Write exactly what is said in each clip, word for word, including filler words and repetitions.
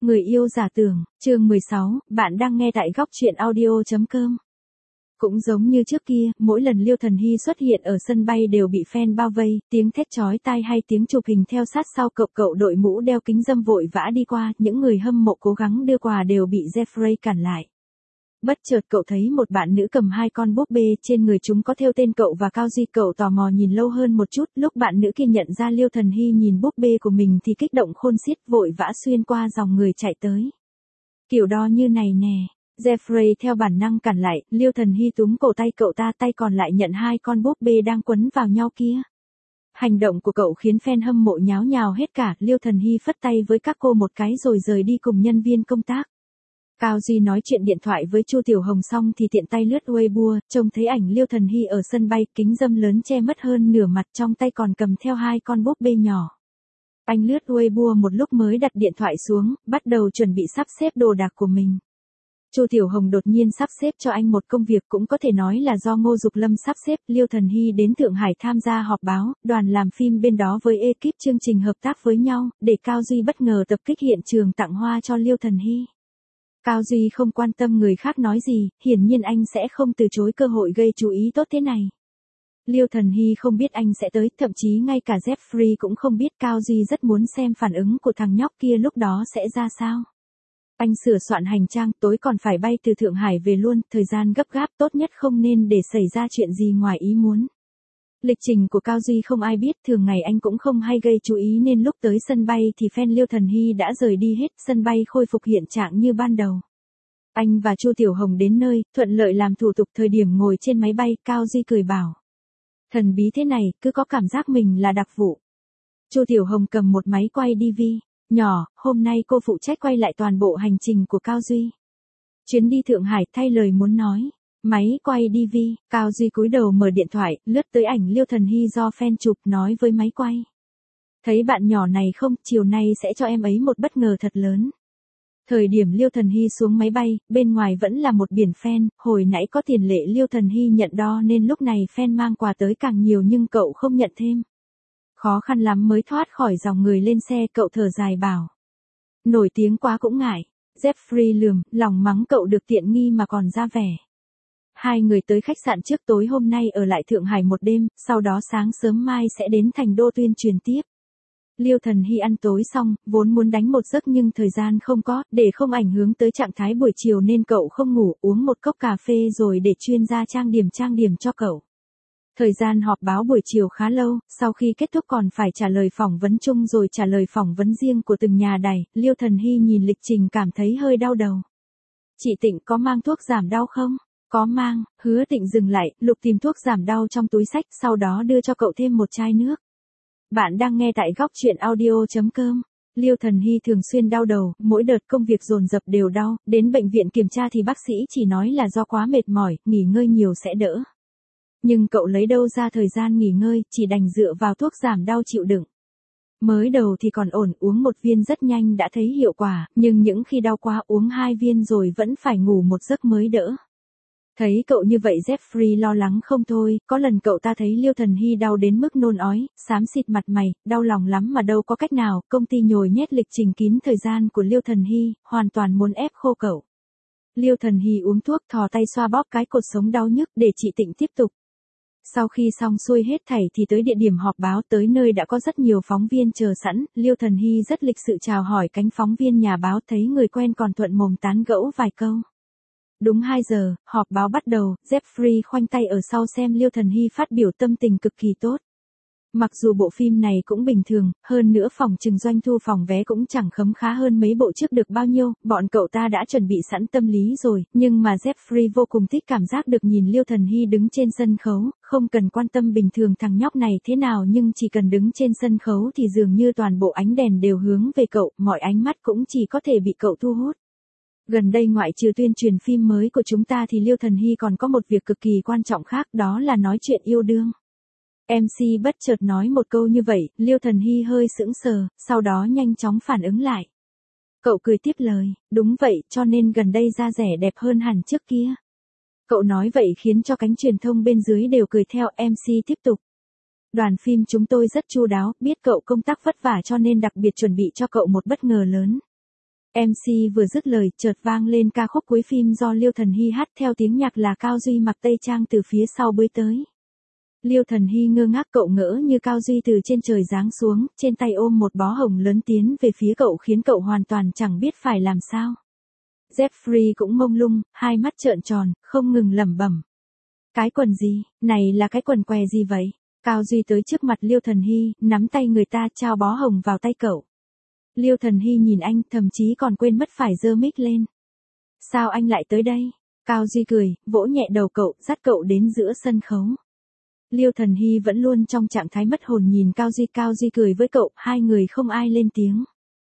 Người yêu giả tưởng, chương mười sáu, bạn đang nghe tại góc truyện audio chấm com. Cũng giống như trước kia, mỗi lần Liêu Thần Hy xuất hiện ở sân bay đều bị fan bao vây, tiếng thét chói tai hay tiếng chụp hình theo sát sau cậu cậu đội mũ đeo kính râm vội vã đi qua, những người hâm mộ cố gắng đưa quà đều bị Jeffrey cản lại. Bất chợt cậu thấy một bạn nữ cầm hai con búp bê trên người chúng có thêu tên cậu và Cao Duy, cậu tò mò nhìn lâu hơn một chút, lúc bạn nữ kia nhận ra Liêu Thần Hy nhìn búp bê của mình thì kích động khôn xiết vội vã xuyên qua dòng người chạy tới. Kiểu đo như này nè, Jeffrey theo bản năng cản lại, Liêu Thần Hy túm cổ tay cậu ta, tay còn lại nhận hai con búp bê đang quấn vào nhau kia. Hành động của cậu khiến fan hâm mộ nháo nhào hết cả, Liêu Thần Hy phất tay với các cô một cái rồi rời đi cùng nhân viên công tác. Cao Duy nói chuyện điện thoại với Chu Tiểu Hồng xong thì tiện tay lướt Weibo, trông thấy ảnh Liêu Thần Hy ở sân bay, kính râm lớn che mất hơn nửa mặt, trong tay còn cầm theo hai con búp bê nhỏ. Anh lướt Weibo một lúc mới đặt điện thoại xuống, bắt đầu chuẩn bị sắp xếp đồ đạc của mình. Chu Tiểu Hồng đột nhiên sắp xếp cho anh một công việc, cũng có thể nói là do Ngô Dục Lâm sắp xếp. Liêu Thần Hy đến Thượng Hải tham gia họp báo, đoàn làm phim bên đó với ekip chương trình hợp tác với nhau, để Cao Duy bất ngờ tập kích hiện trường tặng hoa cho Liêu Thần Hy. Cao Duy không quan tâm người khác nói gì, hiển nhiên anh sẽ không từ chối cơ hội gây chú ý tốt thế này. Liêu Thần Hy không biết anh sẽ tới, thậm chí ngay cả Jeffrey cũng không biết. Cao Duy rất muốn xem phản ứng của thằng nhóc kia lúc đó sẽ ra sao. Anh sửa soạn hành trang, tối còn phải bay từ Thượng Hải về luôn, thời gian gấp gáp, tốt nhất không nên để xảy ra chuyện gì ngoài ý muốn. Lịch trình của Cao Duy không ai biết, thường ngày anh cũng không hay gây chú ý nên lúc tới sân bay thì fan Liêu Thần Hy đã rời đi hết, sân bay khôi phục hiện trạng như ban đầu. Anh và Chu Tiểu Hồng đến nơi, thuận lợi làm thủ tục. Thời điểm ngồi trên máy bay, Cao Duy cười bảo: thần bí thế này, cứ có cảm giác mình là đặc vụ. Chu Tiểu Hồng cầm một máy quay đê vê nhỏ, hôm nay cô phụ trách quay lại toàn bộ hành trình của Cao Duy. Chuyến đi Thượng Hải, thay lời muốn nói. Máy quay đê vê, Cao Duy cúi đầu mở điện thoại, lướt tới ảnh Liêu Thần Hy do fan chụp, nói với máy quay: thấy bạn nhỏ này không, chiều nay sẽ cho em ấy một bất ngờ thật lớn. Thời điểm Liêu Thần Hy xuống máy bay, bên ngoài vẫn là một biển fan, hồi nãy có tiền lệ Liêu Thần Hy nhận đo nên lúc này fan mang quà tới càng nhiều nhưng cậu không nhận thêm. Khó khăn lắm mới thoát khỏi dòng người lên xe, cậu thở dài bảo: nổi tiếng quá cũng ngại. Jeffrey lườm, lòng mắng cậu được tiện nghi mà còn ra vẻ. Hai người tới khách sạn trước, tối hôm nay ở lại Thượng Hải một đêm, sau đó sáng sớm mai sẽ đến Thành Đô tuyên truyền tiếp. Liêu Thần Hy ăn tối xong, vốn muốn đánh một giấc nhưng thời gian không có, để không ảnh hưởng tới trạng thái buổi chiều nên cậu không ngủ, uống một cốc cà phê rồi để chuyên gia trang điểm trang điểm cho cậu. Thời gian họp báo buổi chiều khá lâu, sau khi kết thúc còn phải trả lời phỏng vấn chung rồi trả lời phỏng vấn riêng của từng nhà đài. Liêu Thần Hy nhìn lịch trình cảm thấy hơi đau đầu. Chị Tịnh có mang thuốc giảm đau không? Có mang. Hứa Tịnh dừng lại, lục tìm thuốc giảm đau trong túi xách, sau đó đưa cho cậu thêm một chai nước. Bạn đang nghe tại góc truyện audio chấm com. Liêu Thần Hy thường xuyên đau đầu, mỗi đợt công việc dồn dập đều đau, đến bệnh viện kiểm tra thì bác sĩ chỉ nói là do quá mệt mỏi, nghỉ ngơi nhiều sẽ đỡ. Nhưng cậu lấy đâu ra thời gian nghỉ ngơi, chỉ đành dựa vào thuốc giảm đau chịu đựng. Mới đầu thì còn ổn, uống một viên rất nhanh đã thấy hiệu quả, nhưng những khi đau quá uống hai viên rồi vẫn phải ngủ một giấc mới đỡ. Thấy cậu như vậy Jeffrey lo lắng không thôi, có lần cậu ta thấy Liêu Thần Hy đau đến mức nôn ói, xám xịt mặt mày, đau lòng lắm mà đâu có cách nào, công ty nhồi nhét lịch trình kín thời gian của Liêu Thần Hy, hoàn toàn muốn ép khô cậu. Liêu Thần Hy uống thuốc, thò tay xoa bóp cái cột sống đau nhức để chị Tịnh tiếp tục. Sau khi xong xuôi hết thảy thì tới địa điểm họp báo, tới nơi đã có rất nhiều phóng viên chờ sẵn, Liêu Thần Hy rất lịch sự chào hỏi cánh phóng viên nhà báo, thấy người quen còn thuận mồm tán gẫu vài câu. Đúng hai giờ, họp báo bắt đầu, Jeffrey khoanh tay ở sau xem Liêu Thần Hy phát biểu, tâm tình cực kỳ tốt. Mặc dù bộ phim này cũng bình thường, hơn nữa phòng chừng doanh thu phòng vé cũng chẳng khấm khá hơn mấy bộ trước được bao nhiêu, bọn cậu ta đã chuẩn bị sẵn tâm lý rồi, nhưng mà Jeffrey vô cùng thích cảm giác được nhìn Liêu Thần Hy đứng trên sân khấu, không cần quan tâm bình thường thằng nhóc này thế nào nhưng chỉ cần đứng trên sân khấu thì dường như toàn bộ ánh đèn đều hướng về cậu, mọi ánh mắt cũng chỉ có thể bị cậu thu hút. Gần đây ngoại trừ tuyên truyền phim mới của chúng ta thì Liêu Thần Hy còn có một việc cực kỳ quan trọng khác, đó là nói chuyện yêu đương. em xê bất chợt nói một câu như vậy, Liêu Thần Hy hơi sững sờ, sau đó nhanh chóng phản ứng lại. Cậu cười tiếp lời, đúng vậy, cho nên gần đây da rẻ đẹp hơn hẳn trước kia. Cậu nói vậy khiến cho cánh truyền thông bên dưới đều cười theo. em xê tiếp tục. Đoàn phim chúng tôi rất chu đáo, biết cậu công tác vất vả cho nên đặc biệt chuẩn bị cho cậu một bất ngờ lớn. em xê vừa dứt lời, chợt vang lên ca khúc cuối phim do Liêu Thần Hy hát, theo tiếng nhạc là Cao Duy mặc tây trang từ phía sau bơi tới. Liêu Thần Hy ngơ ngác, cậu ngỡ như Cao Duy từ trên trời giáng xuống, trên tay ôm một bó hồng lớn tiến về phía cậu khiến cậu hoàn toàn chẳng biết phải làm sao. Jeffrey cũng mông lung, hai mắt trợn tròn, không ngừng lẩm bẩm. Cái quần gì, này là cái quần què gì vậy? Cao Duy tới trước mặt Liêu Thần Hy, nắm tay người ta trao bó hồng vào tay cậu. Liêu Thần Hy nhìn anh, thậm chí còn quên mất phải giơ mic lên. Sao anh lại tới đây? Cao Duy cười, vỗ nhẹ đầu cậu, dắt cậu đến giữa sân khấu. Liêu Thần Hy vẫn luôn trong trạng thái mất hồn nhìn Cao Duy, Cao Duy cười với cậu, hai người không ai lên tiếng.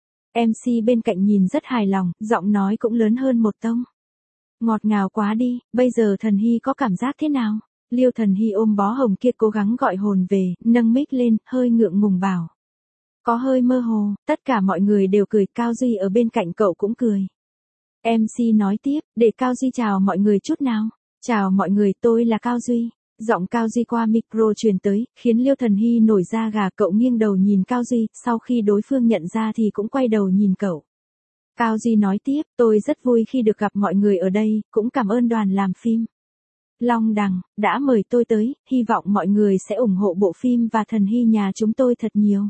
em xê bên cạnh nhìn rất hài lòng, giọng nói cũng lớn hơn một tông. Ngọt ngào quá đi, bây giờ Thần Hy có cảm giác thế nào? Liêu Thần Hy ôm bó hồng kia cố gắng gọi hồn về, nâng mic lên, hơi ngượng ngùng bảo. Có hơi mơ hồ, tất cả mọi người đều cười, Cao Duy ở bên cạnh cậu cũng cười. em xê nói tiếp, để Cao Duy chào mọi người chút nào. Chào mọi người, tôi là Cao Duy. Giọng Cao Duy qua micro truyền tới, khiến Liêu Thần Hy nổi da gà, cậu nghiêng đầu nhìn Cao Duy, sau khi đối phương nhận ra thì cũng quay đầu nhìn cậu. Cao Duy nói tiếp, tôi rất vui khi được gặp mọi người ở đây, cũng cảm ơn đoàn làm phim Long Đằng, đã mời tôi tới, hy vọng mọi người sẽ ủng hộ bộ phim và Thần Hy nhà chúng tôi thật nhiều.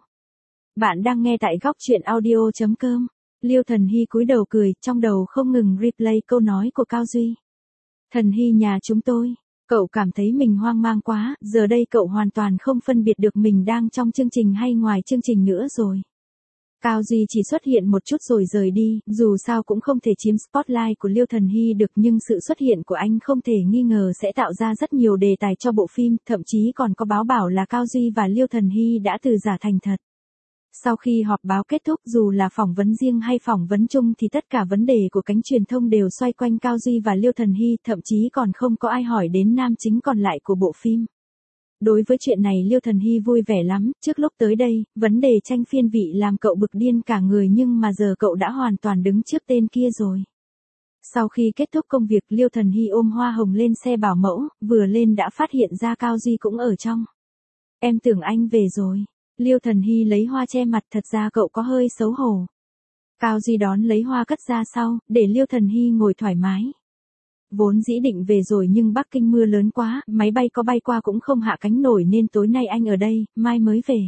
Bạn đang nghe tại góc truyện audio chấm com. Liêu Thần Hy cúi đầu cười, trong đầu không ngừng replay câu nói của Cao Duy. Thần Hy nhà chúng tôi. Cậu cảm thấy mình hoang mang quá, giờ đây cậu hoàn toàn không phân biệt được mình đang trong chương trình hay ngoài chương trình nữa rồi. Cao Duy chỉ xuất hiện một chút rồi rời đi, dù sao cũng không thể chiếm spotlight của Liêu Thần Hy được, nhưng sự xuất hiện của anh không thể nghi ngờ sẽ tạo ra rất nhiều đề tài cho bộ phim, thậm chí còn có báo bảo là Cao Duy và Liêu Thần Hy đã từ giả thành thật. Sau khi họp báo kết thúc, dù là phỏng vấn riêng hay phỏng vấn chung thì tất cả vấn đề của cánh truyền thông đều xoay quanh Cao Duy và Liêu Thần Hy, thậm chí còn không có ai hỏi đến nam chính còn lại của bộ phim. Đối với chuyện này Liêu Thần Hy vui vẻ lắm, trước lúc tới đây, vấn đề tranh phiên vị làm cậu bực điên cả người, nhưng mà giờ cậu đã hoàn toàn đứng trước tên kia rồi. Sau khi kết thúc công việc, Liêu Thần Hy ôm hoa hồng lên xe bảo mẫu, vừa lên đã phát hiện ra Cao Duy cũng ở trong. Em tưởng anh về rồi. Liêu Thần Hy lấy hoa che mặt, thật ra cậu có hơi xấu hổ. Cao Duy đón lấy hoa cất ra sau, để Liêu Thần Hy ngồi thoải mái. Vốn dĩ định về rồi nhưng Bắc Kinh mưa lớn quá, máy bay có bay qua cũng không hạ cánh nổi nên tối nay anh ở đây, mai mới về.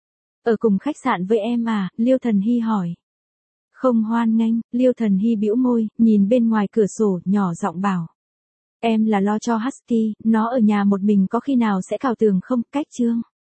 Ở cùng khách sạn với em à? Liêu Thần Hy hỏi. Không hoan nghênh, Liêu Thần Hy bĩu môi, nhìn bên ngoài cửa sổ, nhỏ giọng bảo. Em là lo cho Husky, nó ở nhà một mình có khi nào sẽ cào tường không? Cách chương.